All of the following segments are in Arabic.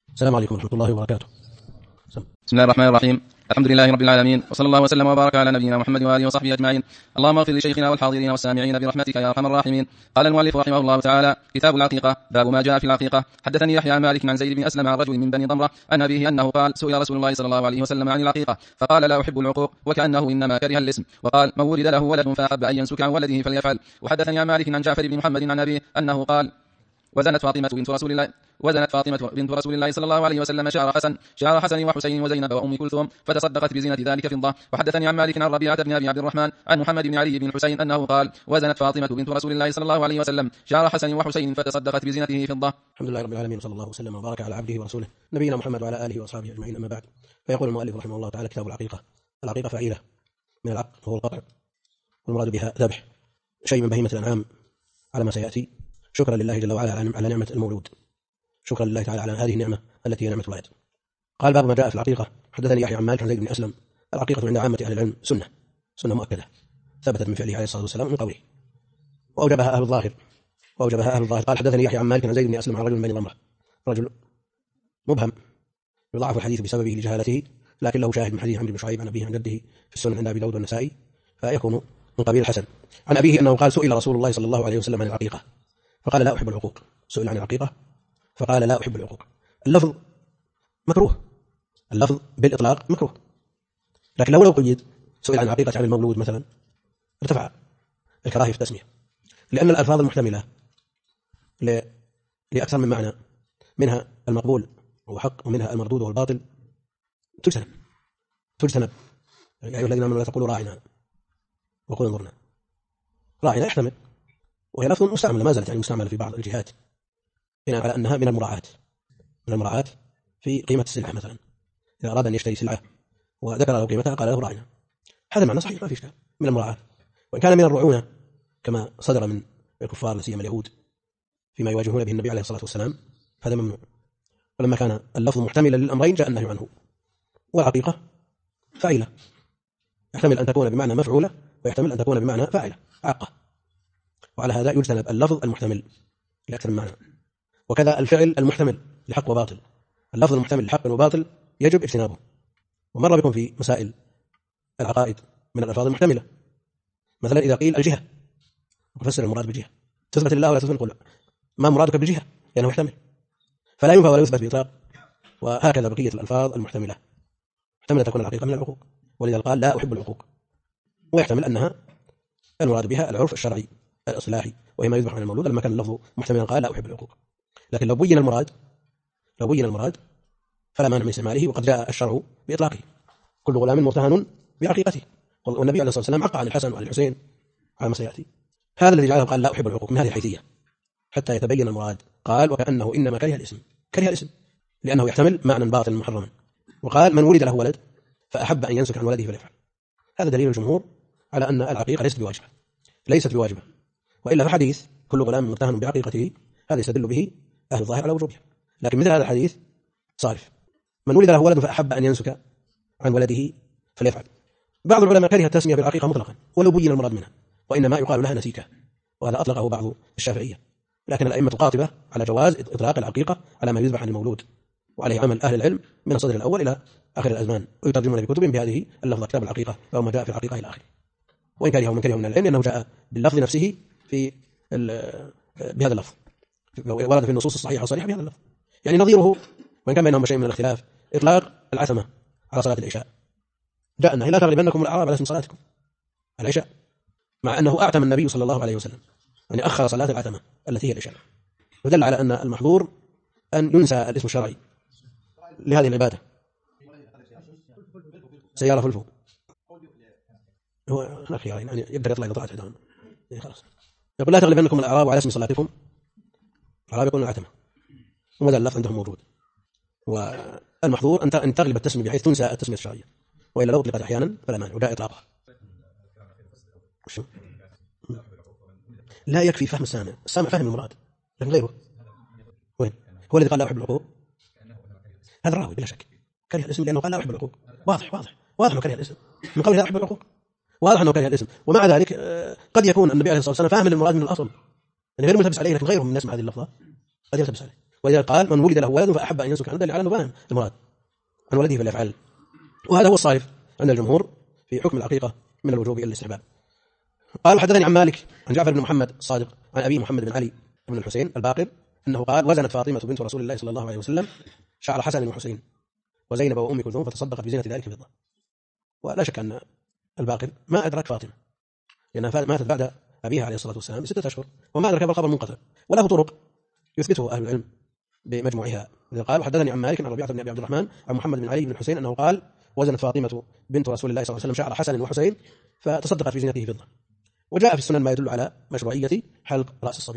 السلام عليكم ورحمة الله وبركاته. بسم الله الرحمن الرحيم. الحمد لله رب العالمين، وصلى الله وسلم وبارك على نبينا محمد وآله وصحبه أجمعين. اللهم اغفر لشيخنا والحاضرين والسامعين برحمتك يا أرحم الراحمين. قال المؤلف رحمه الله تعالى: كتاب العقيقة، باب ما جاء في العقيقة. حدثني يحيى عن مالك عن زيد بن أسلم عن رجل من بني ضمرة عن أبيه أنه قال: سئل رسول الله صلى الله عليه وسلم عن العقيقة فقال: لا أحب العقوق، وكأنه إنما كره الاسم، وقال: من ولد له ولد فأحب أن ينسك عن ولده فليفعل. وحدثني عن مالك عن جعفر بن محمد عن أبيه أنه قال: وزنت فاطمة بنت رسول الله صلى الله عليه وسلم شعر حسن وحسين وزينب وأم كلثوم فتصدقت بزينة ذلك فضة. وحدثني عن مالك عن ربيعة بن أبي عبد الرحمن عن محمد بن علي بن الحسين أنه قال: وزنت فاطمة بنت رسول الله صلى الله عليه وسلم شعر حسن وحسين فتصدقت بزينته فضة. الحمد لله رب العالمين، وصلى الله وسلم وبارك على عبده ورسوله نبينا محمد وعلى آله وأصحابه أجمعين، أما بعد. فيقول المؤلف رحمه الله تعالى: كتاب العقيقة. العقيقة فعيلة من العقل وهو القطع، والمراد بها ذبح شيء من بهيمة الأنعام على ما سيأتي، شكرا لله جل وعلا على نعمة المولود، شكرا لله تعالى على هذه النعمة التي هي نعمة الولد. قال: باب ما جاء في العقيقة. حدثني يحيى عن مالك عن زيد بن أسلم: العقيقة عند عامة أهل العلم سنة مؤكدة ثبتت من فعله عليه الصلاة والسلام من قوله، وأوجبها أهل الظاهر. قال: حدثني يحيى عن مالك عن زيد بن أسلم عن رجل من بني ضمرة، رجل مبهم يضعف الحديث بسببه لجهالته، لكن له شاهد من حديث عمرو بن شعيب عن أبيه عن جده في السنن عند أبي داود والنسائي، فيكون من قبيل الحسن. عن أبيه أنه قال: سئل رسول الله صلى الله عليه وسلم عن العقيقة فقال: لا أحب العقوق. سئل عن العقيقة فقال: لا أحب العقوق. اللفظ مكروه، اللفظ بالإطلاق مكروه، لكن لو قيد سئل عن العقيقة عن المولود مثلا ارتفع الكراهية في التسمية، لأن الألفاظ المحتملة لأكثر من معنى، منها المقبول وهو حق ومنها المردود وهو الباطل، تجتنب. يا أيها الذين آمنوا لا تقولوا راعنا وقولوا انظرنا. راعنا يحتمل، وهي لفظ مستعمل ما زالت يعني مستعملة في بعض الجهات بناء على أنها من المراعاة في قيمة السلعة. مثلا إذا أراد أن يشتري سلعة وذكر له قيمتها قال له راعنا، هذا معنى صحيح ما في إشكال، من المراعاة. وإن كان من الرعونة كما صدر من الكفار لا سيما اليهود فيما يواجهون به النبي عليه الصلاة والسلام هذا ممنوع. ولما كان اللفظ محتملا للأمرين جاء النهي عنه. والعقيقة فاعلة، يحتمل أن تكون بمعنى مفعولة ويحتمل أن تكون بمعنى فاعلة عاقة، وعلى هذا يجتنب اللفظ المحتمل لأكثر من معنى. وكذا الفعل المحتمل لحق وباطل، اللفظ المحتمل لحق وباطل يجب اجتنابه. ومر بكم في مسائل العقائد من الألفاظ المحتملة، مثلا إذا قيل الجهة وفسر المراد بالجهة، تثبت لله ولا تثبت، ما مرادك بالجهة لأنه يحتمل، فلا ينفع ولا يثبت بإطلاق. وهكذا بقية الألفاظ المحتملة محتملة تكون العقيقة من العقوق، ولذا قال: لا أحب العقوق، ويحتمل أنها المراد بها العرف الشرعي الإصلاحي وهي ما يذبح عن المولود، لما كان اللفظ محتملا قال: لا أحب العقوق. لكن لو بين المراد فلا مانع من استعماله، وقد جاء الشرع بإطلاقه: كل غلام مرتهن بعقيقته، والنبي عليه الصلاة والسلام عقى عن الحسن وعن الحسين على ما سيأتي. هذا الذي جعله قال: لا أحب العقوق من هذه الحيثية حتى يتبين المراد. قال: وكأنه إنما كره الاسم لأنه يحتمل معنى باطل محرما. وقال: من ولد له ولد فأحب أن ينسك عن ولده فليفعل. هذا دليل الجمهور على أن العقيقة ليست بواجبة، وإلا فحديث كل غلام مرتهن بعقيقته هذا يستدل به أهل الظاهر على وجوبها. لكن مثل هذا الحديث صارف: من ولد له ولد فأحب أن ينسك عن ولده فليفعل. بعض العلماء كره التسمية بالعقيقة مطلقا ولو بين المراد منها، وإنما يقال لها نسيكة، وهذا أطلقه بعض الشافعية. لكن الأئمة قاطبة على جواز إطلاق العقيقة على ما يذبح عن المولود، وعليه عمل أهل العلم من الصدر الأول إلى آخر الأزمان، ويترجمون بكتبهم بهذه اللفظة: كتاب العقيقة أو ما جاء في العقيقة إلى آخره. وإن كرهه من العلم أنه جاء باللفظ نفسه في بهذا اللفظ، ورد في النصوص الصحيحة والصريحة بهذا اللفظ. يعني نظيره، وإن كان بينهم شيء من الاختلاف، إطلاق العتمة على صلاة العشاء، جاء النهي: لا تغلبنكم الأعراب على اسم صلاتكم العشاء، مع أنه أعتم النبي صلى الله عليه وسلم، يعني أخر صلاة العتمة التي هي العشاء، ودل على أن المحظور أن ينسى الاسم الشرعي لهذه العبادة. سيارة فلفو هو هناك يعني يقدر يطلع إذا طلعت عدوان خلاص. يقول: لا تغلبنكم الأعراب على اسم صلاتكم. الأعراب يقولون العتمة، وماذا اللفظ عندهم موجود. والمحظور أن تغلب التسمية بحيث تنسى التسمية الشرعية، وإلا لو أطلقت أحيانا فلا مانع، وجاء إطلاقها. لا يكفي فهم السامع فهم المراد، لكن غيره وين هو الذي قال: لا أحب العقوق؟ هذا الراوي بلا شك كره الاسم لأنه قال: لا أحب العقوق. واضح أنه كره الاسم من قول: لا أحب العقوق، واضح أنه كره الاسم. ومع ذلك قد يكون النبي عليه الصلاة والسلام فاهم للمراد من الأصل، يعني غير ملتبس عليه، لكن غيره من الناس مع هذه اللفظة قد يلتبس عليه. وإذا قال من ولد له ولد فأحب أن ينسك عنه دل على أنه فاهم المراد عن ولده فليفعل. وهذا هو الصائب عند الجمهور في حكم العقيقة من الوجوب إلى الاستحباب. قال حدثني عن مالك عن جعفر بن محمد الصادق عن أبي محمد بن علي بن الحسين الباقر أنه قال وزنت فاطمة بنت رسول الله صلى الله عليه وسلم شعر حسن وحسين وزينب وأم كلثوم فتصدق بزينة ذلك فضة. ولا شك أن الباقر ما أدرك فاطمة لأنها ماتت بعد أبيها عليه الصلاة والسلام ب6 أشهر وما أدرك بالخبر منقطع وله طرق يثبته أهل العلم بمجموعها. قال حدثني عن مالك عن ربيعة بن أبي عبد الرحمن عن محمد بن علي بن الحسين أنه قال وزنت فاطمة بنت رسول الله صلى الله عليه وسلم شعر حسن وحسين فتصدقت بزينته فضة. وجاء في السنن ما يدل على مشروعية حلق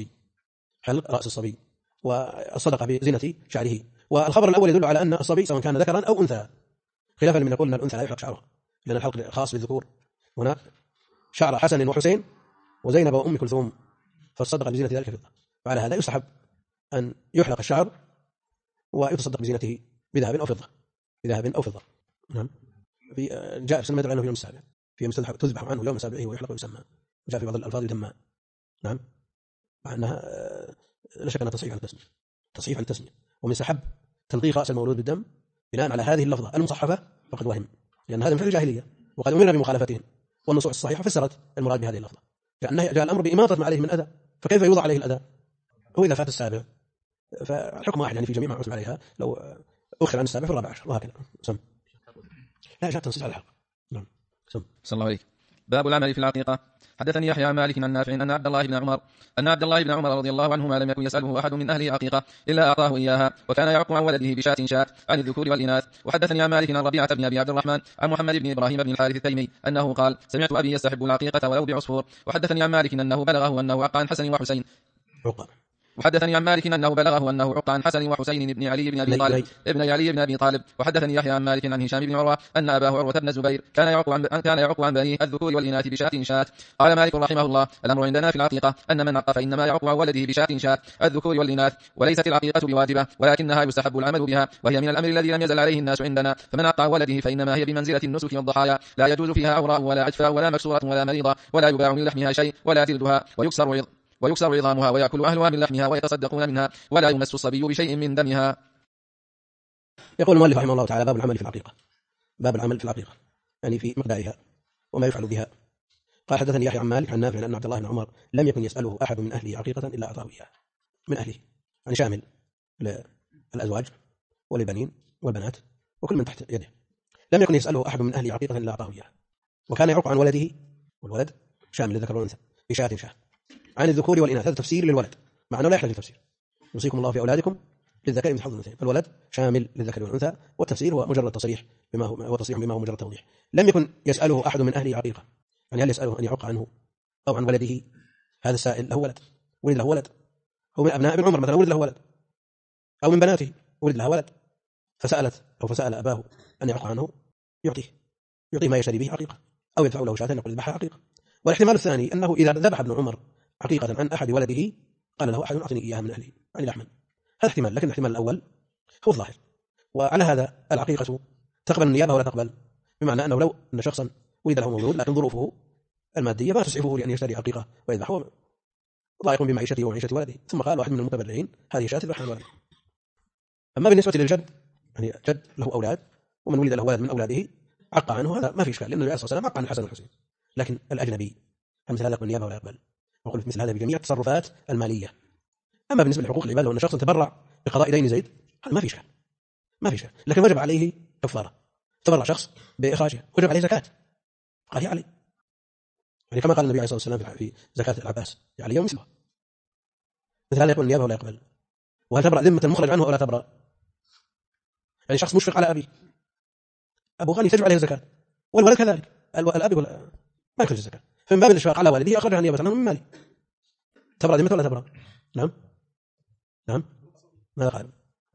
رأس الصبي والصدقة بزينة شعره. والخبر الأول يدل على أن الصبي سواء كان ذكرا أو أنثى خلافا لمن يقول أن الأنثى لا يحلق شعره لأن الحلق خاص بالذكور. هنا شعر حسن وحسين وزينب وأم كلثوم فتصدق بزينة ذلك فضة. وعلى هذا يستحب أن يحلق الشعر ويتصدق بزينته بذهب أو فضة. نعم. جاء في السنة يدل عنه في يوم السابع في يوم تذبح عنه يوم السابع ويحلق ويسمى. جاء في بعض الألفاظ يدمى. نعم. مع أنها لا شك أنها تصحيف عن التسمية ومن سحب تلقيق رأس المولود بالدم بناء على هذه اللفظة المصحفة فقد وهم لأن هذا من فعل الجاهلية وقد أمرنا بمخالفتهم. والنصوص الصحيحة فسرت المراد بهذه اللفظة لأنه جاء الأمر بإماطة ما عليه من أذى فكيف يوضع عليه الأذى هو إذا فات السابع فالحكم واحد يعني في جميع ما عزم عليها لو أخر عن السابع في 14 وهكذا. سم لا جاء تنصيص على الحق. نعم. سم صلى الله عليك. باب العمل في العقيقة. حدثني يحيى عن مالك عن نافع أن عبد الله بن عمر رضي الله عنهما لم يكن يسأله أحد من أهله عقيقة إلا أعطاه إياها وكان يعق عن ولده بشاة عن الذكور والإناث. وحدثني عن مالك عن ربيعة بن أبي عبد الرحمن عن محمد بن إبراهيم بن الحارث التيمي أنه قال سمعت أبي يستحب العقيقة ولو بعصفور. وحدثني عن مالك أنه بلغه أنه عق عن حسن وحسين وحدثني عن مالك أنه بلغه أنه عق عن حسن وحسين بن علي بن أبي طالب وحدثني يحيى عن مالك عن هشام بن عروة أن أباه عروة بن الزبير كان يعق عن بنيه الذكور والإناث بشاة. قال مالك رحمه الله الأمر عندنا في العقيقة أن من عق فإنما يعق عن ولده بشاة الذكور والإناث وليست العقيقة بواجبة ولكنها يستحب العمل بها وهي من الأمر الذي لم يزل عليه الناس عندنا. فمن عق عن ولده فإنما هي بمنزلة النسك والضحايا لا يجوز فيها عوراء ولا عجفاء ولا مكسورة ولا مريضة ولا يباع من لحمها شيء ولا جلدها ويكسر عظامها ويأكل أهلها من لحمها ويتصدقون منها ولا يمس الصبي بشيء من دمها. يقول المؤلف رحمه الله تعالى باب العمل في العقيقة. باب العمل في العقيقة يعني في مقدارها وما يفعل بها. قال حدثني يحيى عن مالك عن نافع أن عبد الله بن عمر لم يكن يسأله أحد من أهله عقيقة إلا أعطاه إياها من أهله يعني شامل للأزواج والبنين والبنات وكل من تحت يده. لم يكن يسأله أحد من أهله عقيقة إلا أعطاه إياها وكان يعق عن ولده والولد شامل للذكر والأنثى بشاة عن الذكور والإناث. هذا تفسير للولد مع أنه لا يحتاج للتفسير. يوصيكم الله في أولادكم للذكر مثل حظ الأنثيين. فالولد شامل للذكر والأنثى والتفسير هو مجرد تصريح بما هو مجرد توضيح. لم يكن يسأله أحد من أهله عقيقة يعني هل يسأله أن يعق عنه أو عن ولده. هذا السائل له ولد هو من أبناء ابن عمر مثلا ولد له ولد أو من بناته ولد لها ولد فسأل أباه أن يعق عنه يعطيه ما يشتري به عقيقة أو يدفع له شاة يقول ذبحها عقيقة. والاحتمال الثاني أنه إذا ذبح ابن عمر عقيقة عن أحد ولده قال له أحد أعطني إياها من أهلي يعني لحما. هذا احتمال لكن الاحتمال الأول هو الظاهر. وعلى هذا العقيقة تقبل النيابة ولا تقبل بمعنى أنه لو أن شخصا ولد له مولود لكن ظروفه المادية ما تسعفه لأن يشتري عقيقة ويذبحه ضائق بمعيشته ومعيشة ولده ثم قال واحد من المتبرعين هذه شاة تذبحها الولد. أما بالنسبة للجد يعني جد له أولاد ومن ولد له ولد من أولاده عق عنه هذا ما في إشكال لأن النبي صلى الله عليه وسلم عق عن الحسن والحسين. لكن الأجنبي مثل هذا النيابة ولا يقبل. وقلت مثل هذا بجميع التصرفات المالية. أما بالنسبة لحقوق العباد لو أن شخص تبرع بقضاء دين زيد هذا ما في إشكال لكن وجب عليه كفارة. تبرع شخص بإخراجها وجب عليه زكاة قال علي يعني كما قال النبي عليه الصلاة والسلام في زكاة العباس علي يوم مثله. مثل هذا يقول النيابة ولا يقبل. وهل تبرأ ذمة المخرج عنه أو لا تبرأ يعني شخص مشفق على أبيه أبو غني تجب عليه الزكاة والولد كذلك الأب ما يخرج الزكاة فمن باب الإشفاق على والده أخرجها نيابة عنه من ماله. تبرأ ذمة ولا تبرأ؟ نعم ماذا قال؟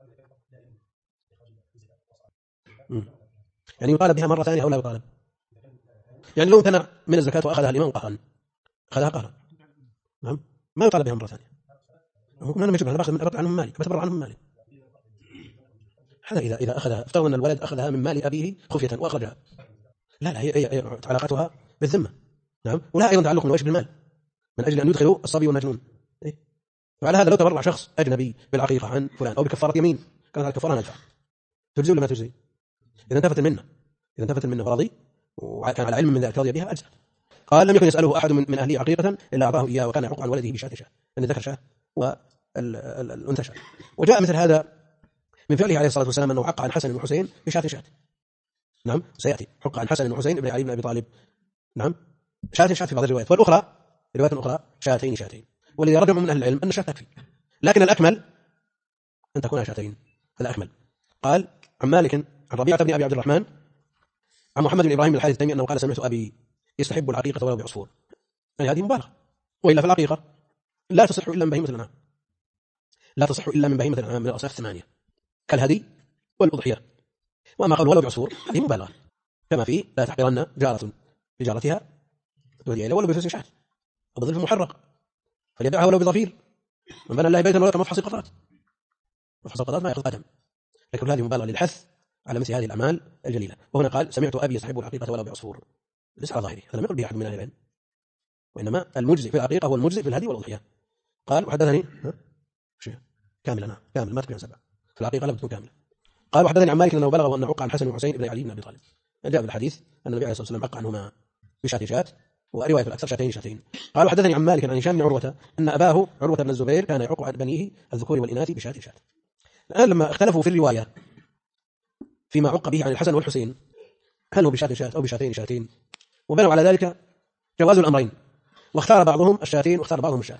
يعني يطالب بها مرة ثانية أو لا يطالب؟ يعني لو امتنع من الزكاة وأخذها الإمام قهرا أخذها قهرا نعم ما يطالب بها مرة ثانية. ممكن أنا مجبر أنا باخذ عنهم مالي بتبرع عنهم مالي. هذا إذا أخذها افترض أن الولد أخذها من مال أبيه خفية وأخرجها لا هي علاقتها بالذمة. نعم ولا أيضا تعلق من وجه بالمال من أجل أن يدخلوا الصبي والمجنون وعلى هذا لو تبرع شخص أجنبي بالعقيقة عن فلان أو بكفارة يمين كانت هذه الكفارة نادفة، تجزي ولا ما تجزي؟ إذا انتفت المنة فرضي وكان على علم من ذلك رضي بها أجزاء. قال لم يكن يسأله أحد من أهله عقيقة إلا أعطاه إياه وكان يعق عن ولده بشاة شاة، لأن ذكر شاة والأنثى شاة. وجاء مثل هذا من فعله عليه الصلاة والسلام أنه عق عن حسن وحسين بشاة شاة. نعم سيأتي حق عن حسن وحسين ابن علي بن أبي طالب، نعم شاة شاة في بعض الروايات، والأخرى رواية أخرى شاتين شاتين. والذي رجع من أهل العلم أن شاة تكفي، لكن الأكمل أن تكون شاتين، هذا أكمل. قال عن مالك عن ربيعة بن أبي عبد الرحمن عن محمد بن إبراهيم الحارث التيمي أنه قال سمعت أبي يستحب العقيقة ولو بعصفور، يعني هذه مبالغة، وإلا فالعقيقة لا تصح إلا من بهيمة الأنعام، لا تصح إلا من بهيمة الأنعام من الأصناف الثمانية كالهدي والأضحية. وأما قول ولو بعصفور هذه مبالغة، كما في لا تحقرن جارة بجارتها تهدي إليه ولو بفلس شاة أو بظلف محرق فليدعها ولو بضفير، من بنى الله بيتا ولو كمفحص القطرات، مفحص القطرات ما يأخذ قدم، لكن هذه مبالغة للحث على مثل هذه الأعمال الجليلة. وهنا قال سمعت أبي يستحب العقيقة ولو بعصفور، ليس على ظاهره، هذا ما يقول به أحد من أهل العلم، وإنما المجزئ في العقيقة هو المجزئ في الهدي والأضحية. قال وحدثني كاملا كامل ما تكون سبع في العقيقة لا تكون كاملة. قال وحدثني عن مالك أنه بلغ أن عق عن حسن وحسين ابن علي بن أبي طالب، جاء بالحديث أن النبي عليه الصلاة والسلام عق عنهما بشاة شاة، ورواية الأكثر شاتين شاتين. قال وحدثني عن مالك عن هشام بن عروة أن أباه عروة بن الزبير كان يعق عن بنيه الذكور والإناث بشاة شاة. الآن لما اختلفوا في الرواية فيما عق به عن الحسن والحسين هل هو بشاة شاة أو بشاتين شاتين، وبنوا على ذلك جواز الأمرين، واختار بعضهم الشاتين واختار بعضهم الشاة.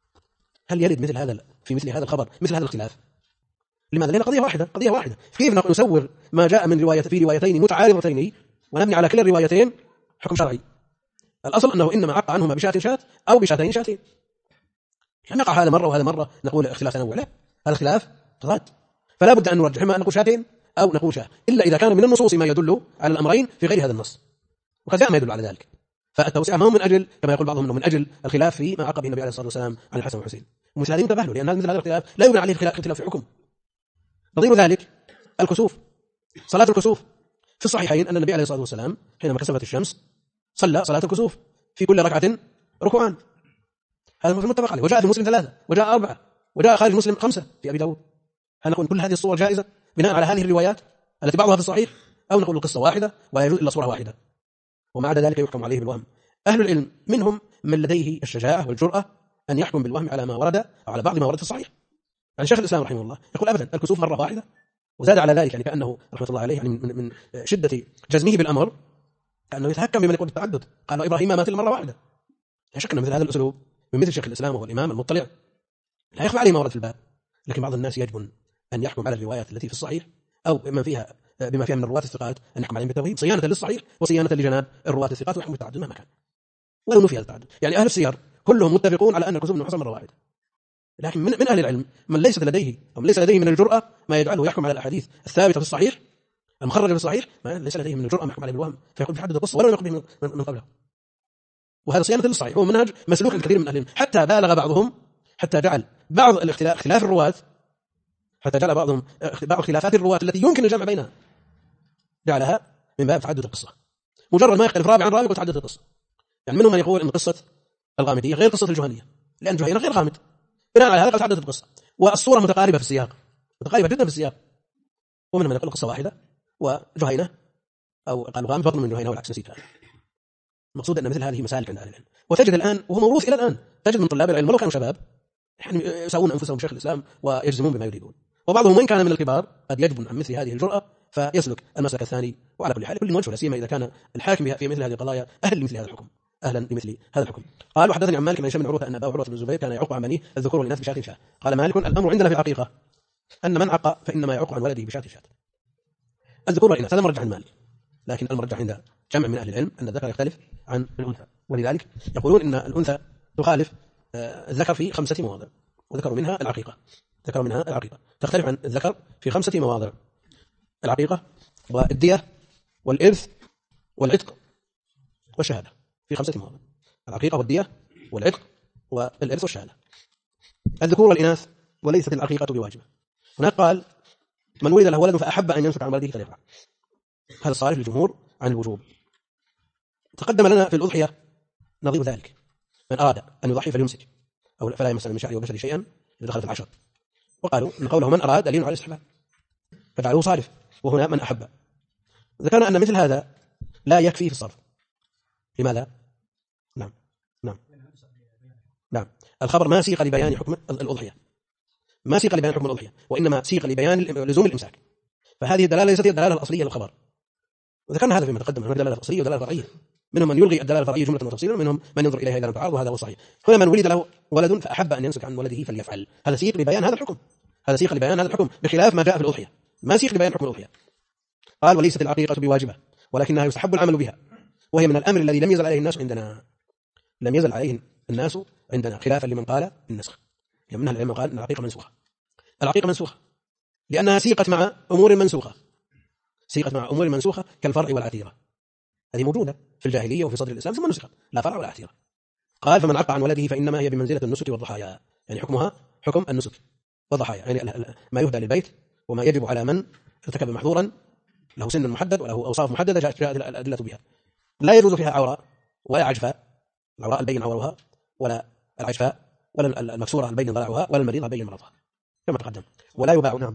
هل يرد مثل هذا في مثل هذا الخبر مثل هذا الاختلاف؟ لماذا؟ لأن قضية واحدة، كيف نسوغ ما جاء من روايتين متعارضتين ونبني على كلا الروايتين حكم شرعي؟ الأصل أنه إنما عق عنهما بشاة شاة أو بشاتين شاتين، يعني نقع هذا مرة وهذا مرة نقول اختلاف تنوع، لا هذا اختلاف تضاد، فلا بد أن نرجح إما أن نقول شاتين أو نقول شاة، إلا إذا كان من النصوص ما يدل على الأمرين في غير هذا النص، وقد جاء ما يدل على ذلك. فالتوسعة ما هو من أجل كما يقول بعضهم أنه من أجل الخلاف في ما عقب النبي عليه الصلاة والسلام عن الحسن والحسين، ومثل هذه انتبه له، لأن مثل هذا الاختلاف لا يبنى عليه اختلاف في حكم. نظير ذلك الكسوف، صلاة الكسوف في الصحيحين أن النبي عليه الصلاة والسلام حينما كسفت الشمس صلى صلاة الكسوف في كل ركعة ركوعان، هذا في المتفق عليه، وجاء في مسلم 3 وجاء 4 وجاء خارج مسلم 5 في أبي داود. هل نقول كل هذه الصور جائزة بناء على هذه الروايات التي بعضها في الصحيح، أو نقول القصة واحدة ولا يجوز إلا صورة واحدة وما عدا ذلك يحكم عليه بالوهم؟ أهل العلم منهم من لديه الشجاعة والجرأة أن يحكم بالوهم على ما ورد أو على بعض ما ورد في الصحيح. يعني شيخ الإسلام رحمه الله يقول أبدا الكسوف مرة واحدة، وزاد على ذلك يعني كأنه رحمة الله عليه يعني من شدة جزمه بالأمر كأنه يتهكم بمن يقول بالتعدد، قال إبراهيم مات مرة واحدة. لا شك أن مثل هذا الأسلوب من مثل شيخ الإسلام وهو الإمام المطلع لا يخفى عليه ما ورد في الباب، لكن بعض الناس يجب أن يحكم على الروايات التي في الصحيح أو بما فيها من الرواة الثقات أن يحكم عليهم بالتوحيد صيانة للصحيح وصيانة لجناب الرواة الثقات، ويحكم بالتعدد مهما كان ولو نفي هذا التعدد. يعني أهل السير كلهم متفقون على أن الكسوف حصل مرة واحدة، لكن من أهل العلم من ليس لديه من الجرأة ما يجعله يحكم على الأحاديث الثابتة في الصحيح المخرجة في الصحيح، ما ليس لديه من الجرأة ما يحكم عليه بالوهم فيقول بحدد القصة ولو يقبل من قبله. وهذا صيانة للصحيح هو منهج مسلوك الكثير من أهل العلم، حتى بالغ بعضهم حتى جعل بعض اختلاف الرواة، حتى جعل بعضهم بعض خلافات الرواة التي يمكن الجمع بينها جعلها من باب تعدد القصة، مجرد ما يختلف راوي عن راوي وتعدد القصة. يعني منهم من يقول ان قصة الغامدية غير قصة الجهنية لأن الجهينة غير غامد، بناء على هذا قد تعددت القصة والصورة متقاربة في السياق، متقاربة جدا في السياق. ومنهم من يقول قصة واحدة وجهينة أو قالوا غامد بطن من جهينة والعكس، نسيت هذا. المقصود أن مثل هذه مسالك عند أهل العلم، وتجد الآن وهو موروث إلى الآن، تجد من طلاب العلم ولو كانوا شباب يعني يساوون أنفسهم شيخ الإسلام ويجزمون بما يريدون، وبعضهم وإن كان من الكبار قد يجب عن مثل هذه الجرأة فيسلك المسلك الثاني. وعلى كل حال كل وجه لا سيما إذا كان الحاكم في مثل هذه القضايا أهل لمثل هذا الحكم، أهلا لمثل هذا الحكم. قال وحدثني عن مالك بن هشام بن عروة أن أباه عروة بن الزبير كان يعق عن بنيه الذكور والإناث بشاة شاة. قال مالك الأمر عندنا في العقيقة أن من عق فإنما يعق عن ولده بشاة شاة. الذكور والإناث هذا مرجح عن مالك، لكن المرجح عند جمع من أهل العلم أن الذكر يختلف عن الأنثى، ولذلك يقولون إن الأنثى تخالف الذكر في 5 مواضع، وذكروا منها العقيقة تختلف عن الذكر في 5 مواضع: العقيقة والدية والإرث والعتق والشهادة، في 5 مواضع: العقيقة والدية والعتق والإرث والشهادة. الذكور والإناث وليست العقيقة بواجبة. هناك قال من ولد له ولد فأحب أن ينفق عن ولده فليفعل، هذا الصالح للجمهور عن الوجوب. تقدم لنا في الأضحية نظير ذلك، من أراد أن يضحي فليمسك أو فلا يمس من شعره وبشره شيئا إذا دخلت العشر. وقالوا إن قوله من أراد دليل على الاستحباب فجعله صارف، وهنا من أحب. ذكرنا أن مثل هذا لا يكفي في الصرف. لماذا؟ نعم نعم نعم الخبر ما سيق لبيان حكم الأضحية، ما سيق لبيان حكم الأضحية، وإنما سيق لبيان لزوم الإمساك. فهذه الدلالة ليست الدلالة الأصلية للخبر، وذكرنا هذا فيما تقدم. هناك دلالة أصلية ودلالة فرعية، منهم من يلغي الدلالة الفرعية جملة وتفصيلا، ومنهم من ينظر إليها إذا لم تعارض، وهذا هو الصحيح. هنا من ولد له ولد فأحب أن يمسك عن ولده فليفعل، هذا سيق لبيان هذا الحكم، هذا سيق لبيان هذا الحكم، بخلاف ما جاء في الأضحية ما سيق لبيان حكم الأضحية. قال وليست العقيقة بواجبة ولكنها يستحب العمل بها، وهي من الأمر الذي لم يزل عليه الناس عندنا، لم يزل عليه الناس عندنا، خلافا لمن قال بالنسخ. يعني منها العلم قال أن العقيقة منسوخة. العقيقة منسوخة لأنها سيقت مع أمور منسوخة، سيقت مع أمور منسوخة كالفرع والعتيرة، هذه موجودة في الجاهلية وفي صدر الإسلام ثم نسخت، لا فرع ولا عتيرة. قال فمن عق عن ولده فإنما هي بمنزلة النسك والضحايا، يعني حكمها حكم النسك والضحايا، يعني ما يهدى للبيت وما يجب على من ارتكب محظورا له سن محدد وله أوصاف محددة جاءت الأدلة بها. لا يجوز فيها عوراء ولا عجفاء، العوراء البين عورها، ولا العجفاء، ولا المكسورة البين ضلعها، ولا المريضة البين مرضها كما تقدم. ولا يباع. نعم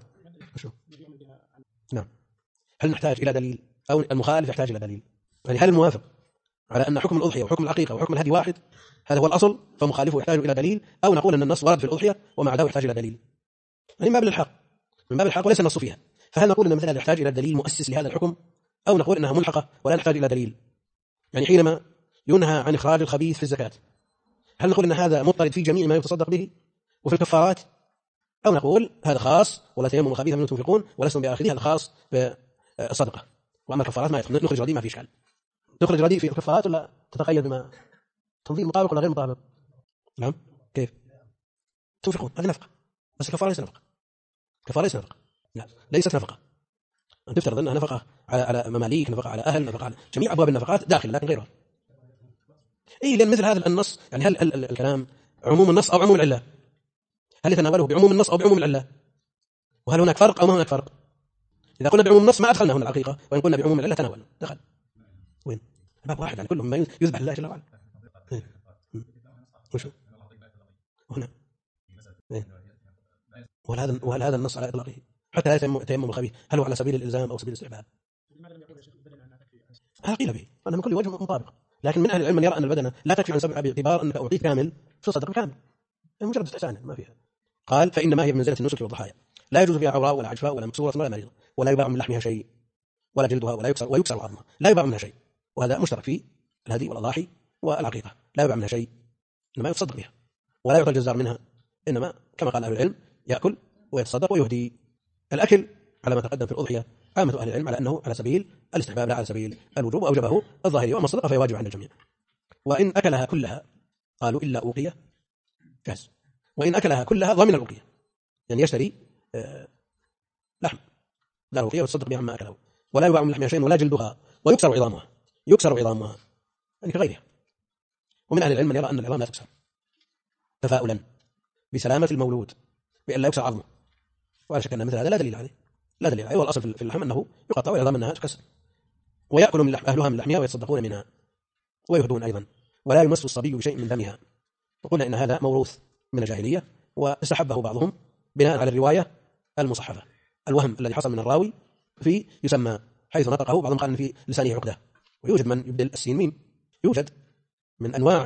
نعم. هل نحتاج إلى دليل أو المخالف يحتاج إلى دليل؟ يعني هل الموافق على أن حكم الأضحية وحكم العقيقة وحكم الهدي واحد، هذا هو الأصل، فمخالفه يحتاج إلى دليل، أو نقول أن النص ورد في الأضحية ومع ذلك يحتاج إلى دليل؟ يعني من باب الحق، من باب الحق وليس النص فيها. فهل نقول أن مثلا يحتاج إلى دليل مؤسس لهذا الحكم، أو نقول أنها ملحقة ولا نحتاج إلى دليل؟ يعني حينما ينهى عن إخراج الخبيث في الزكاة، هل نقول أن هذا مضطرد في جميع ما يتصدق به وفي الكفارات، أو نقول هذا خاص ولا تيمموا الخبيث منه تنفقون ولستم بآخذه، هذا خاص بالصدقة، وأما الكفارات ما يدخل. نخرج رديء ما في إشكال، تخرج رديء في الكفارات ولا تتقيد بما تنظيم مطابق ولا غير مطابق؟ نعم كيف تنفقون، هذه نفقة، بس الكفارة ليس نفقة، الكفارة ليس نفقة، لا ليست نفقة. أن تفترض أنها نفقة على مماليك، نفقة على أهل، نفقة على جميع أبواب النفقات داخل لكن غيرها. إيه لأن مثل هذا النص، يعني هل الكلام عموم النص أو عموم العلة؟ هل يتناوله بعموم النص أو بعموم العلة؟ وهل هناك فرق أو ما هناك فرق؟ إذا قلنا بعموم النص ما أدخلنا هنا الحقيقة، وإن قلنا بعموم العلة تناولنا دخل. وين؟ باب واحد، يعني كلهم ما يذبح لله جل وعلا. وشو؟ هنا. وهل هذا النص على إطلاقه حتى لا يتيمم الخبيث، هل هو على سبيل الإلزام أو سبيل الاستحباب؟ هذا قيل به أنه من كل وجه مطابق، لكن من أهل العلم من يرى أن البدنة لا تكفي عن سبع باعتبار أنك أعطيت كامل تصدق كامل، مجرد استحسان ما فيها. قال فإنما هي بمنزلة النسك والضحايا، لا يجوز فيها عوراء ولا عجفاء ولا مكسورة ولا مريضة، ولا يباع من لحمها شيء ولا جلدها، ولا ويكسر عظمها، لا يباع منها شيء، وهذا مشترك في الهدي والأضاحي والعقيقة، لا يباع منها شيء إنما يتصدق بها، ولا يعطى الجزار منها، إنما كما قال أهل العلم يأكل ويتصدق ويهدي. الأكل على ما تقدم في الأضحية عامة أهل العلم على أنه على سبيل الاستحباب لا على سبيل الوجوب، أوجبه الظاهري، وأما الصدقة فهي واجب عند الجميع. وإن أكلها كلها قالوا إلا أوقية جاز، وإن أكلها كلها ضمن الأوقية، يعني يشتري لحم لا أوقية ويتصدق بها عما أكله، ولا يباع من لحمها شيء ولا جلدها، ويكسر عظامها، يكسر عظامها يعني كغيرها. ومن أهل العلم من يرى أن العظام لا تكسر تفاؤلا بسلامة المولود بأن لا يكسر عظمه، ولا شك أن مثل هذا لا دليل عليه، لا دليل عليه، والأصل في اللحم أنه يقطع والعظام أنها تكسر، ويأكل من أهلها من لحمها ويتصدقون منها ويهدون أيضا، ولا يمس الصبي بشيء من دمها. وقلنا إن هذا موروث من الجاهلية، واستحبه بعضهم بناء على الرواية المصحفة، الوهم الذي حصل من الراوي في يسمى حيث نطقه، بعضهم قال إن في لسانه عقدة، ويوجد من يبدل السين ميم، يوجد من أنواع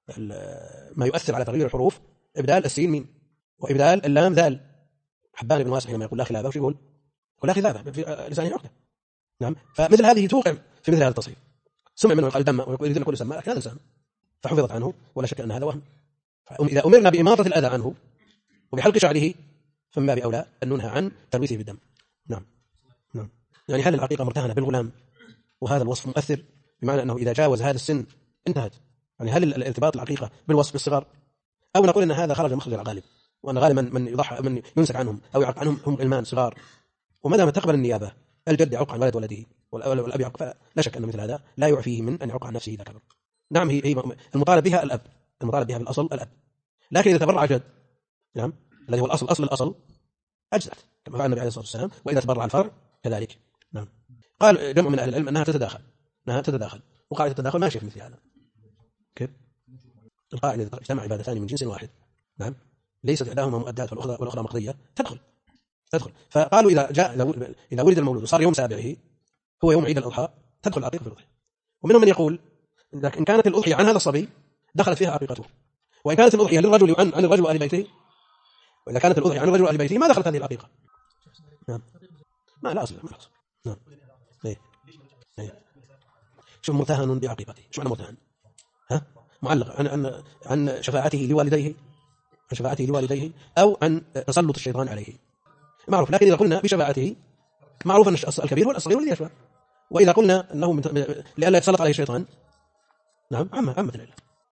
ما يؤثر على تغيير الحروف إبدال السين ميم وإبدال اللام ذال. حبان بن واسع لما يقول لا خلافة وش يقول؟ لا خلافة في لسانه عقدة. نعم، فمثل هذه توقع في مثل هذا التصريف. سمع منه قال دم ويقول يريد أن يقول سماء، هذا لسان، فحفظت عنه، ولا شك أن هذا وهم. إذا أمرنا بإماطة الأذى عنه وبحلق شعره فمن باب أولى أن ننهى عن تلويثه بالدم. نعم نعم. يعني هل العقيقة مرتهنة بالغلام وهذا الوصف مؤثر بمعنى أنه إذا جاوز هذا السن انتهت؟ يعني هل الارتباط العقيقة بالوصف بالصغر، أو نقول أن هذا خرج مخرج الغالب، وأن غالبا من ينسك عنهم أو يعق عنهم هم علمان صغار، وما دام تقبل النيابة الجد يعق عن ولد ولده والأب يعق، فلا شك أن مثل هذا لا يعفيه من أن يعق عن نفسه إذا كبر. نعم، هي المطالب بها الأب، المطالب بها بالأصل الأب، لكن إذا تبرع جد، نعم الذي هو الأصل أصل الأصل أجزأت كما فعل النبي عليه الصلاة والسلام، وإذا تبرع الفرع كذلك. نعم. قال جمع من أهل العلم أنها تتداخل، وقاعدة التداخل ماشية في مثل هذا. كيف؟ القاعدة إذا اجتمع عبادتان من جنس واحد، نعم، ليست إحداهما مؤدات والأخرى مقضية تدخل. فقالوا إذا ولد المولود وصار يوم سابعه هو يوم عيد الأضحى تدخل العقيقة في الأضحية. ومنهم من يقول إن كانت الأضحية عن هذا الصبي دخلت فيها عقيقته، وإن كانت الأضحية للرجل عن الرجل وآل بيته، وإذا كانت الأضحية عن الرجل وآل بيته ما دخلت هذه العقيقة. نعم. ما لا أصل. نعم. شو مرتهن بعقيقته؟ شو معنى مرتهن؟ معلق عن شفاعته لوالديه أو عن تسلط الشيطان عليه، معروف. لكن إذا قلنا بشفاعته معروف أن الكبير هو الصغير الذي يشفع، وإذا قلنا أنه لئلا يتسلط عليه الشيطان، نعم عامة العلة.